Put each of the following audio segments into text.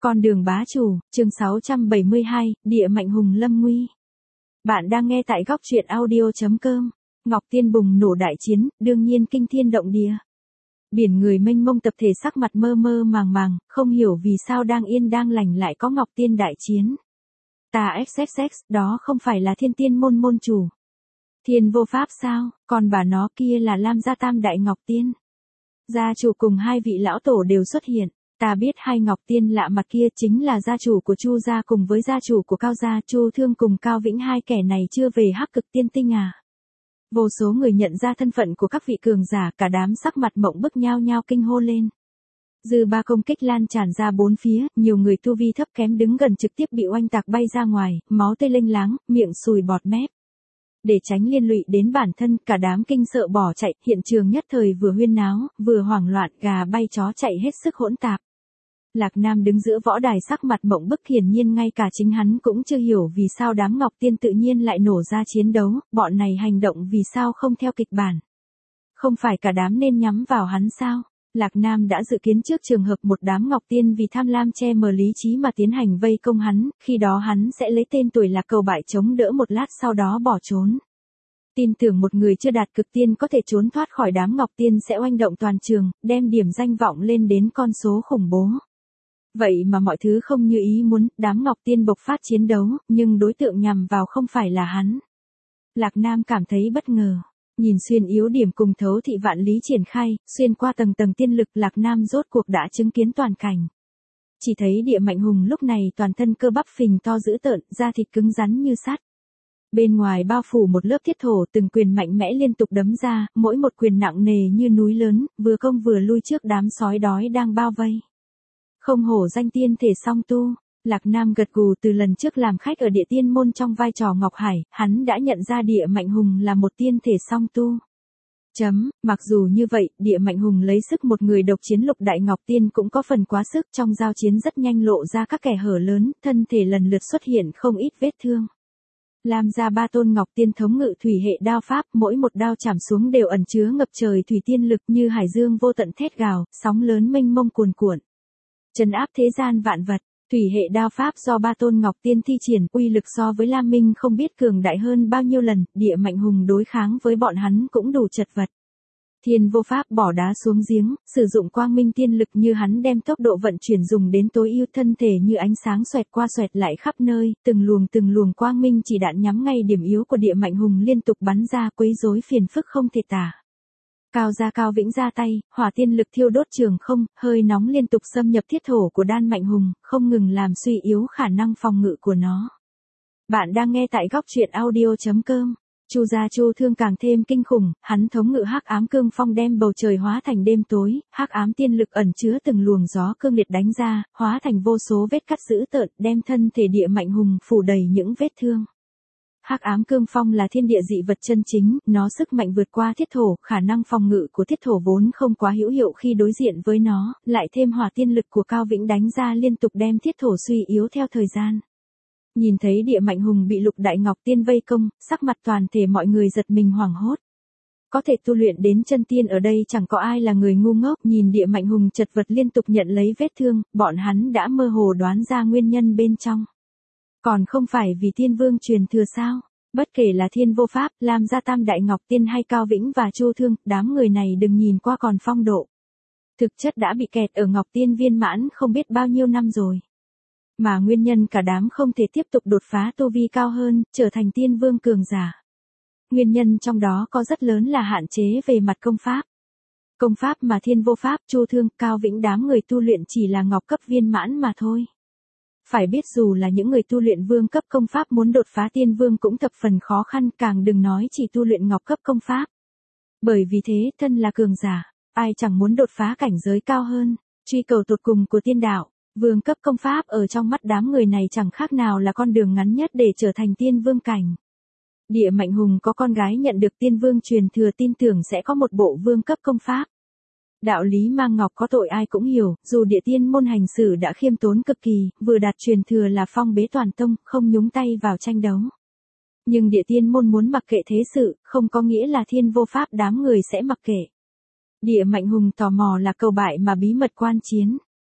Con đường bá chủ, chương 672, Địa Mạnh Hùng lâm nguy. Bạn đang nghe tại góc truyện audio.com. Ngọc Tiên bùng nổ đại chiến, đương nhiên kinh thiên động địa. Biển người mênh mông tập thể sắc mặt mơ mơ màng màng, không hiểu vì sao đang yên đang lành lại có Ngọc Tiên đại chiến. Ta XXX, đó không phải là Thiên Tiên môn môn chủ. Thiên vô pháp sao, còn bà nó kia là Lam gia tam đại Ngọc Tiên. Gia chủ cùng hai vị lão tổ đều xuất hiện. Ta biết hai Ngọc Tiên lạ mặt kia chính là gia chủ của Chu gia cùng với gia chủ của Cao gia, Chu Thương cùng Cao Vĩnh, hai kẻ này chưa về Hắc Cực Tiên Tinh à? Vô số người nhận ra thân phận của các vị cường giả, cả đám sắc mặt mộng bức nhao nhao kinh hô lên. Dư ba công kích lan tràn ra bốn phía, nhiều người tu vi thấp kém đứng gần trực tiếp bị oanh tạc bay ra ngoài, máu tươi lênh láng, miệng sùi bọt mép. Để tránh liên lụy đến bản thân, cả đám kinh sợ bỏ chạy, hiện trường nhất thời vừa huyên náo, vừa hoảng loạn, gà bay chó chạy hết sức hỗn tạp. Lạc Nam đứng giữa võ đài sắc mặt mộng bức, hiển nhiên ngay cả chính hắn cũng chưa hiểu vì sao đám Ngọc Tiên tự nhiên lại nổ ra chiến đấu, bọn này hành động vì sao không theo kịch bản. Không phải cả đám nên nhắm vào hắn sao? Lạc Nam đã dự kiến trước trường hợp một đám Ngọc Tiên vì tham lam che mờ lý trí mà tiến hành vây công hắn, khi đó hắn sẽ lấy tên tuổi Lạc Cầu Bại chống đỡ một lát sau đó bỏ trốn. Tin tưởng một người chưa đạt cực tiên có thể trốn thoát khỏi đám Ngọc Tiên sẽ oanh động toàn trường, đem điểm danh vọng lên đến con số khủng bố. Vậy mà mọi thứ không như ý muốn, đám Ngọc Tiên bộc phát chiến đấu, nhưng đối tượng nhằm vào không phải là hắn. Lạc Nam cảm thấy bất ngờ. Nhìn xuyên yếu điểm cùng thấu thị vạn lý triển khai, xuyên qua tầng tầng tiên lực, Lạc Nam rốt cuộc đã chứng kiến toàn cảnh. Chỉ thấy Địa Mạnh Hùng lúc này toàn thân cơ bắp phình to dữ tợn, da thịt cứng rắn như sắt. Bên ngoài bao phủ một lớp thiết thổ, từng quyền mạnh mẽ liên tục đấm ra, mỗi một quyền nặng nề như núi lớn, vừa công vừa lui trước đám sói đói đang bao vây. Không hổ danh tiên thể song tu. Lạc Nam gật gù, từ lần trước làm khách ở Địa Tiên môn trong vai trò Ngọc Hải, hắn đã nhận ra Địa Mạnh Hùng là một tiên thể song tu. Mặc dù như vậy, Địa Mạnh Hùng lấy sức một người độc chiến Lục Đại Ngọc Tiên cũng có phần quá sức, trong giao chiến rất nhanh lộ ra các kẻ hở lớn, thân thể lần lượt xuất hiện không ít vết thương. Lam gia ba tôn Ngọc Tiên thống ngự thủy hệ đao pháp, mỗi một đao chạm xuống đều ẩn chứa ngập trời thủy tiên lực như hải dương vô tận thét gào, sóng lớn mênh mông cuồn cuộn. Trấn áp thế gian vạn vật. Thủy hệ đao pháp do ba tôn Ngọc Tiên thi triển, uy lực so với Lam Minh không biết cường đại hơn bao nhiêu lần, Địa Mạnh Hùng đối kháng với bọn hắn cũng đủ chật vật. Thiên vô pháp bỏ đá xuống giếng, sử dụng quang minh tiên lực như hắn đem tốc độ vận chuyển dùng đến tối ưu, thân thể như ánh sáng xoẹt qua xoẹt lại khắp nơi, từng luồng quang minh chỉ đạn nhắm ngay điểm yếu của Địa Mạnh Hùng liên tục bắn ra, quấy rối phiền phức không thể tả. Cao gia Cao Vĩnh ra tay, hỏa tiên lực thiêu đốt trường không, hơi nóng liên tục xâm nhập thiết thổ của Đan Mạnh Hùng, không ngừng làm suy yếu khả năng phòng ngự của nó. Bạn đang nghe tại góc truyện audio.com. Chu gia Chu Thương càng thêm kinh khủng, hắn thống ngự hắc ám cương phong đem bầu trời hóa thành đêm tối, hắc ám tiên lực ẩn chứa từng luồng gió cương liệt đánh ra, hóa thành vô số vết cắt dữ tợn, đem thân thể Địa Mạnh Hùng phủ đầy những vết thương. Hắc ám cương phong là thiên địa dị vật chân chính, nó sức mạnh vượt qua thiết thổ, khả năng phòng ngự của thiết thổ vốn không quá hữu hiệu khi đối diện với nó, lại thêm hỏa tiên lực của Cao Vĩnh đánh ra liên tục đem thiết thổ suy yếu theo thời gian. Nhìn thấy Địa Mạnh Hùng bị Lục Đại Ngọc Tiên vây công, sắc mặt toàn thể mọi người giật mình hoảng hốt. Có thể tu luyện đến chân tiên ở đây chẳng có ai là người ngu ngốc, nhìn Địa Mạnh Hùng chật vật liên tục nhận lấy vết thương, bọn hắn đã mơ hồ đoán ra nguyên nhân bên trong. Còn không phải vì Tiên Vương truyền thừa sao? Bất kể là Thiên vô pháp, Lam gia tam đại Ngọc Tiên hay Cao Vĩnh và Chu Thương, đám người này đừng nhìn qua còn phong độ. Thực chất đã bị kẹt ở Ngọc Tiên viên mãn không biết bao nhiêu năm rồi. Mà nguyên nhân cả đám không thể tiếp tục đột phá tu vi cao hơn, trở thành Tiên Vương cường giả. Nguyên nhân trong đó có rất lớn là hạn chế về mặt công pháp. Công pháp mà Thiên vô pháp, Chu Thương, Cao Vĩnh đám người tu luyện chỉ là ngọc cấp viên mãn mà thôi. Phải biết dù là những người tu luyện vương cấp công pháp muốn đột phá tiên vương cũng thập phần khó khăn, càng đừng nói chỉ tu luyện ngọc cấp công pháp. Bởi vì thế, thân là cường giả, ai chẳng muốn đột phá cảnh giới cao hơn, truy cầu tột cùng của tiên đạo. Vương cấp công pháp ở trong mắt đám người này chẳng khác nào là con đường ngắn nhất để trở thành tiên vương cảnh. Địa Mạnh Hùng có con gái nhận được tiên vương truyền thừa, tin tưởng sẽ có một bộ vương cấp công pháp. Đạo lý mang ngọc có tội ai cũng hiểu, dù Địa Tiên môn hành xử đã khiêm tốn cực kỳ, vừa đạt truyền thừa là phong bế toàn tông, không nhúng tay vào tranh đấu. Nhưng Địa Tiên môn muốn mặc kệ thế sự, không có nghĩa là Thiên vô pháp đám người sẽ mặc kệ. Địa Mạnh Hùng tò mò là Cầu Bại mà bí mật quan chiến.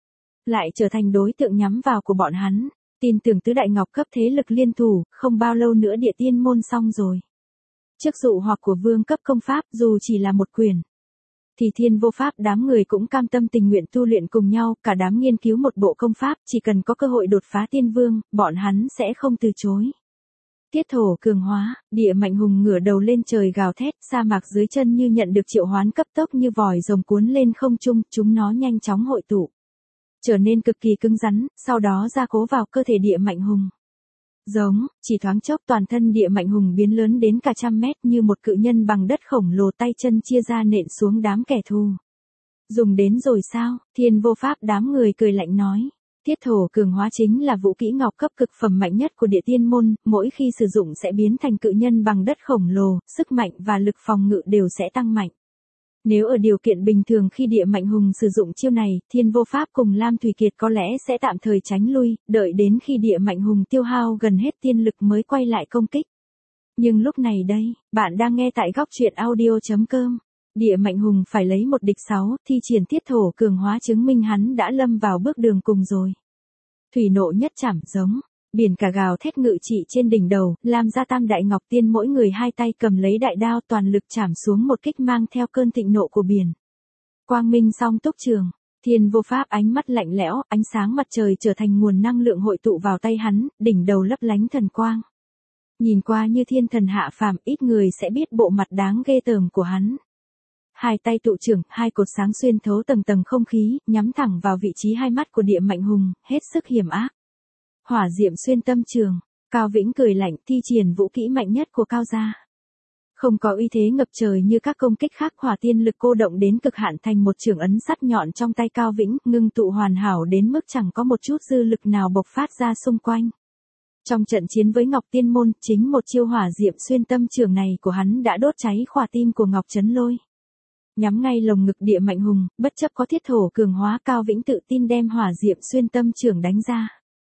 lại trở thành đối tượng nhắm vào của bọn hắn. Tin tưởng tứ đại ngọc cấp thế lực liên thủ, không bao lâu nữa địa tiên môn xong rồi. Trước dụ hoặc của vương cấp công pháp dù chỉ là một quyển, thì Thiên Vô Pháp đám người cũng cam tâm tình nguyện tu luyện cùng nhau, cả đám nghiên cứu một bộ công pháp, chỉ cần có cơ hội đột phá tiên vương, bọn hắn sẽ không từ chối. Tiết thổ cường hóa, địa mạnh hùng ngửa đầu lên trời gào thét, sa mạc dưới chân như nhận được triệu hoán cấp tốc như vòi rồng cuốn lên không trung, chúng nó nhanh chóng hội tụ, trở nên cực kỳ cứng rắn, sau đó gia cố vào cơ thể địa mạnh hùng. Giống, chỉ thoáng chốc toàn thân địa mạnh hùng biến lớn đến cả 100 mét như một cự nhân bằng đất khổng lồ, tay chân chia ra nện xuống đám kẻ thù. Dùng đến rồi sao? Thiên Vô Pháp đám người cười lạnh nói. Tiết thổ cường hóa chính là vũ kỹ ngọc cấp cực phẩm mạnh nhất của địa tiên môn, mỗi khi sử dụng sẽ biến thành cự nhân bằng đất khổng lồ, sức mạnh và lực phòng ngự đều sẽ tăng mạnh. Nếu ở điều kiện bình thường khi địa mạnh hùng sử dụng chiêu này, Thiên Vô Pháp cùng Lam Thủy Kiệt có lẽ sẽ tạm thời tránh lui, đợi đến khi địa mạnh hùng tiêu hao gần hết tiên lực mới quay lại công kích. Nhưng lúc này đây, bạn đang nghe tại góc truyện audio.com. Địa mạnh hùng phải lấy một địch 6, thi triển tiết thổ cường hóa chứng minh hắn đã lâm vào bước đường cùng rồi. Thủy nộ nhất chảm giống. Biển cả gào thét ngự trị trên đỉnh đầu, làm ra tam đại ngọc tiên mỗi người hai tay cầm lấy đại đao toàn lực chảm xuống một kích mang theo cơn thịnh nộ của biển. Quang minh song túc trường, Thiên Vô Pháp ánh mắt lạnh lẽo, ánh sáng mặt trời trở thành nguồn năng lượng hội tụ vào tay hắn, đỉnh đầu lấp lánh thần quang. Nhìn qua như thiên thần hạ phàm, ít người sẽ biết bộ mặt đáng ghê tởm của hắn. Hai tay tụ trưởng, hai cột sáng xuyên thấu tầng tầng không khí, nhắm thẳng vào vị trí hai mắt của địa mạnh hùng, hết sức hiểm ác. Hỏa diệm xuyên tâm trường, Cao Vĩnh cười lạnh, thi triển vũ kỹ mạnh nhất của Cao gia. Không có uy thế ngập trời như các công kích khác, hỏa tiên lực cô động đến cực hạn thành một trường ấn sắt nhọn trong tay Cao Vĩnh, ngưng tụ hoàn hảo đến mức chẳng có một chút dư lực nào bộc phát ra xung quanh. Trong trận chiến với Ngọc Tiên môn, chính một chiêu hỏa diệm xuyên tâm trường này của hắn đã đốt cháy khỏa tim của Ngọc Chấn Lôi. Nhắm ngay lồng ngực địa mạnh hùng, bất chấp có thiết thổ cường hóa, Cao Vĩnh tự tin đem hỏa diệm xuyên tâm trường đánh ra.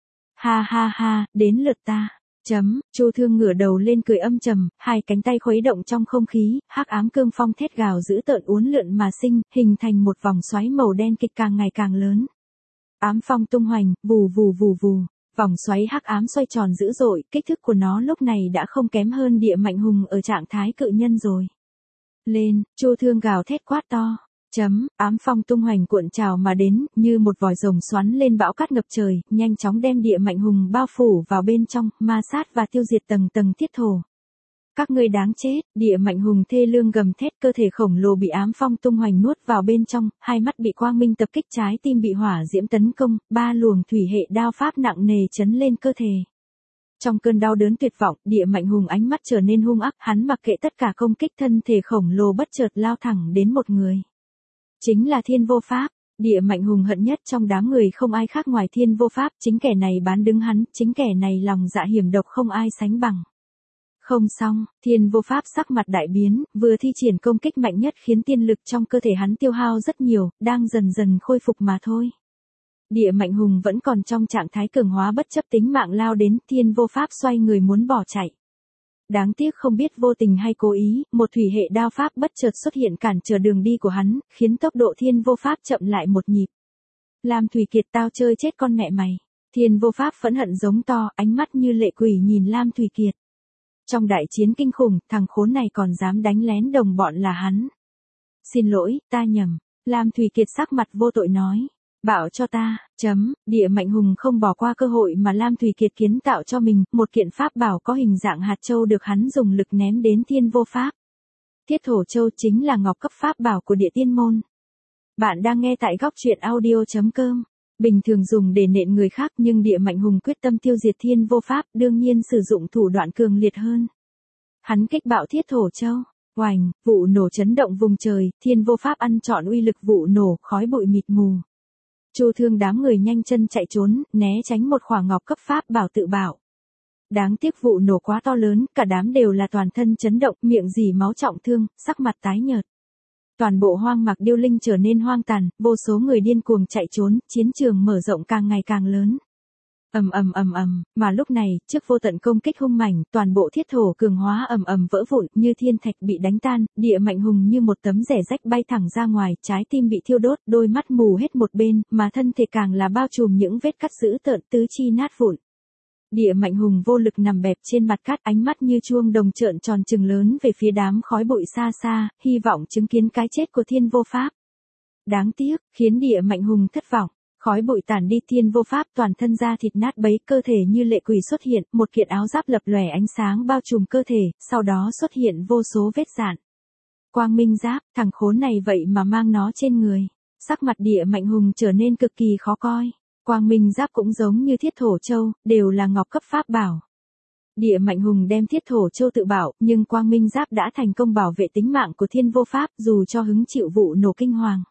Ha ha ha, đến lượt ta. Chu Thương ngửa đầu lên cười âm trầm, hai cánh tay khuấy động trong không khí, hắc ám cương phong thét gào dữ tợn uốn lượn mà sinh, hình thành một vòng xoáy màu đen kịch càng ngày càng lớn. Ám phong tung hoành, vù vù vù vù, vòng xoáy hắc ám xoay tròn dữ dội, kích thước của nó lúc này đã không kém hơn địa mạnh hùng ở trạng thái cự nhân rồi. Lên, Chu Thương gào thét quát to. Ám phong tung hoành cuộn trào mà đến, như một vòi rồng xoắn lên bão cát ngập trời, nhanh chóng đem địa mạnh hùng bao phủ vào bên trong, ma sát và tiêu diệt tầng tầng tiết thổ. Các ngươi đáng chết, địa mạnh hùng thê lương gầm thét, cơ thể khổng lồ bị ám phong tung hoành nuốt vào bên trong, hai mắt bị quang minh tập kích, trái tim bị hỏa diễm tấn công, ba luồng thủy hệ đao pháp nặng nề chấn lên cơ thể. Trong cơn đau đớn tuyệt vọng, địa mạnh hùng ánh mắt trở nên hung ác, hắn mặc kệ tất cả công kích, thân thể khổng lồ bất chợt lao thẳng đến một người. Chính là Thiên Vô Pháp. Địa mạnh hùng hận nhất trong đám người không ai khác ngoài Thiên Vô Pháp, chính kẻ này bán đứng hắn, chính kẻ này lòng dạ hiểm độc không ai sánh bằng. Không xong, Thiên Vô Pháp sắc mặt đại biến, vừa thi triển công kích mạnh nhất khiến tiên lực trong cơ thể hắn tiêu hao rất nhiều, đang dần dần khôi phục mà thôi. Địa mạnh hùng vẫn còn trong trạng thái cường hóa, bất chấp tính mạng lao đến, Thiên Vô Pháp xoay người muốn bỏ chạy. Đáng tiếc không biết vô tình hay cố ý, một thủy hệ đao pháp bất chợt xuất hiện cản trở đường đi của hắn, khiến tốc độ Thiên Vô Pháp chậm lại một nhịp. Lam Thủy Kiệt, tao chơi chết con mẹ mày. Thiên Vô Pháp phẫn hận giống to, ánh mắt như lệ quỷ nhìn Lam Thủy Kiệt. Trong đại chiến kinh khủng, thằng khốn này còn dám đánh lén đồng bọn là hắn. Xin lỗi, ta nhầm. Lam Thủy Kiệt sắc mặt vô tội nói. Bảo cho ta, địa mạnh hùng không bỏ qua cơ hội mà Lam Thủy Kiệt kiến tạo cho mình, một kiện pháp bảo có hình dạng hạt châu được hắn dùng lực ném đến Thiên Vô Pháp. Thiết thổ châu chính là ngọc cấp pháp bảo của địa tiên môn. Bạn đang nghe tại góc truyện audio.com. Bình thường dùng để nện người khác, nhưng địa mạnh hùng quyết tâm tiêu diệt Thiên Vô Pháp, đương nhiên sử dụng thủ đoạn cường liệt hơn. Hắn kích bạo thiết thổ châu. Oành, vụ nổ chấn động vùng trời, Thiên Vô Pháp ăn trọn uy lực vụ nổ, khói bụi mịt mù. Chu Thương đám người nhanh chân chạy trốn, né tránh một khỏa ngọc cấp pháp bảo tự bảo. Đáng tiếc vụ nổ quá to lớn, cả đám đều là toàn thân chấn động, miệng rỉ máu trọng thương, sắc mặt tái nhợt. Toàn bộ hoang mạc Điêu Linh trở nên hoang tàn, vô số người điên cuồng chạy trốn, chiến trường mở rộng càng ngày càng lớn. Mà lúc này, trước vô tận công kích hung mãnh, toàn bộ thiết thổ cường hóa vỡ vụn, như thiên thạch bị đánh tan, Địa Mạnh Hùng như một tấm rẻ rách bay thẳng ra ngoài, trái tim bị thiêu đốt, đôi mắt mù hết một bên, mà thân thể càng là bao trùm những vết cắt dữ tợn, tứ chi nát vụn. Địa Mạnh Hùng vô lực nằm bẹp trên mặt cát, ánh mắt như chuông đồng trợn tròn trừng lớn về phía đám khói bụi xa xa, hy vọng chứng kiến cái chết của Thiên Vô Pháp. Đáng tiếc, khiến Địa Mạnh Hùng thất vọng. Khói bụi tản đi, Thiên Vô Pháp toàn thân da thịt nát bấy, cơ thể như lệ quỷ xuất hiện, một kiện áo giáp lập lòe ánh sáng bao trùm cơ thể, sau đó xuất hiện vô số vết rạn. Quang Minh Giáp, thằng khốn này vậy mà mang nó trên người. Sắc mặt Địa Mạnh Hùng trở nên cực kỳ khó coi. Quang Minh Giáp cũng giống như Thiết Thổ Châu, đều là ngọc cấp pháp bảo. Địa Mạnh Hùng đem Thiết Thổ Châu tự bảo, nhưng Quang Minh Giáp đã thành công bảo vệ tính mạng của Thiên Vô Pháp, dù cho hứng chịu vụ nổ kinh hoàng.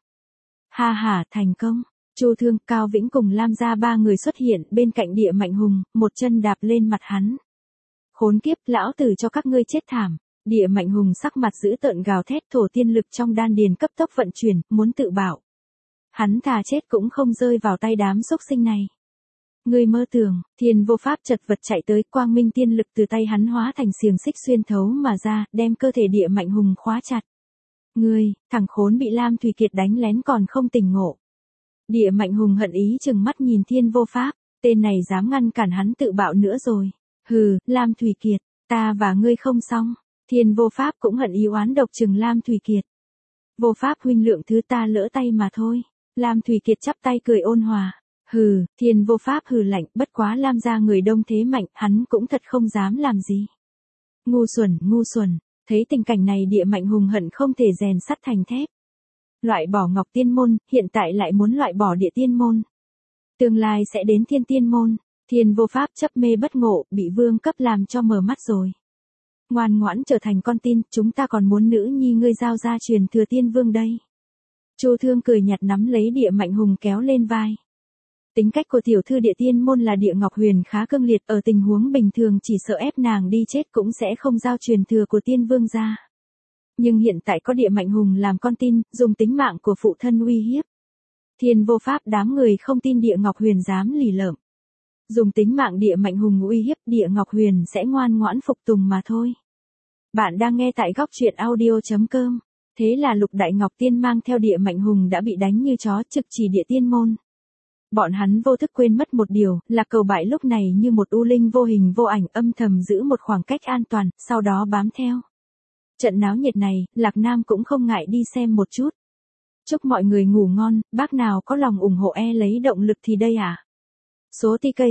Ha ha, thành công. Chu Thương, Cao Vĩnh cùng Lam gia ba người xuất hiện bên cạnh Địa Mạnh Hùng, một chân đạp lên mặt hắn. Khốn kiếp, lão tử cho các ngươi chết thảm. Địa Mạnh Hùng sắc mặt dữ tợn gào thét, thổ tiên lực trong đan điền cấp tốc vận chuyển, muốn tự bảo. Hắn thà chết cũng không rơi vào tay đám xúc sinh này. Ngươi mơ tưởng, Thiên Vô Pháp chật vật chạy tới, quang minh tiên lực từ tay hắn hóa thành xiềng xích xuyên thấu mà ra, đem cơ thể Địa Mạnh Hùng khóa chặt. Ngươi, thằng khốn bị Lam Thủy Kiệt đánh lén còn không tỉnh ngộ. Địa Mạnh Hùng hận ý chừng mắt nhìn Thiên Vô Pháp, tên này dám ngăn cản hắn tự bạo nữa rồi. Hừ, Lam Thủy Kiệt, ta và ngươi không xong. Thiên Vô Pháp cũng hận ý oán độc chừng Lam Thủy Kiệt. Vô Pháp huynh lượng thứ, ta lỡ tay mà thôi. Lam Thủy Kiệt chắp tay cười ôn hòa. Hừ, Thiên Vô Pháp hừ lạnh, bất quá Lam gia người đông thế mạnh, hắn cũng thật không dám làm gì. Ngu xuẩn, thấy tình cảnh này Địa Mạnh Hùng hận không thể rèn sắt thành thép. Loại bỏ Ngọc Tiên Môn, hiện tại lại muốn loại bỏ Địa Tiên Môn. Tương lai sẽ đến Thiên Tiên Môn. Thiên Vô Pháp chấp mê bất ngộ, bị vương cấp làm cho mờ mắt rồi. Ngoan ngoãn trở thành con tin, chúng ta còn muốn nữ nhi ngươi giao ra truyền thừa Tiên Vương đây. Chu Thương cười nhạt nắm lấy Địa Mạnh Hùng kéo lên vai. Tính cách của tiểu thư Địa Tiên Môn là Địa Ngọc Huyền khá cương liệt, ở tình huống bình thường chỉ sợ ép nàng đi chết cũng sẽ không giao truyền thừa của Tiên Vương ra. Nhưng hiện tại có Địa Mạnh Hùng làm con tin, dùng tính mạng của phụ thân uy hiếp. Thiên Vô Pháp đám người không tin Địa Ngọc Huyền dám lì lợm. Dùng tính mạng Địa Mạnh Hùng uy hiếp, Địa Ngọc Huyền sẽ ngoan ngoãn phục tùng mà thôi. Bạn đang nghe tại góc truyện audio.com. Thế là Lục Đại Ngọc Tiên mang theo Địa Mạnh Hùng đã bị đánh như chó, trực chỉ Địa Tiên Môn. Bọn hắn vô thức quên mất một điều, là Cầu Bại lúc này như một u linh vô hình vô ảnh âm thầm giữ một khoảng cách an toàn, sau đó bám theo. Trận náo nhiệt này, Lạc Nam cũng không ngại đi xem một chút. Chúc mọi người ngủ ngon, bác nào có lòng ủng hộ lấy động lực thì đây à. Số TK,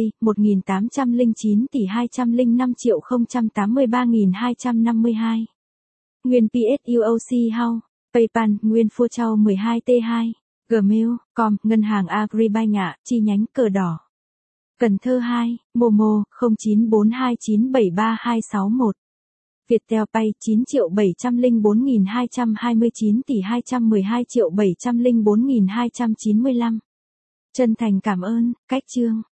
1809 tỷ 205.083.252. Nguyên PSUOC House, PayPal, Nguyên Phua Châu 12T2, Gmail.com, Ngân hàng Agribank ạ, chi nhánh Cờ Đỏ. Cần Thơ 2, Momo, 0942973261. Viettel Pay 9.704.229 tỷ 212.704.295. Chân thành cảm ơn, Cách Chương.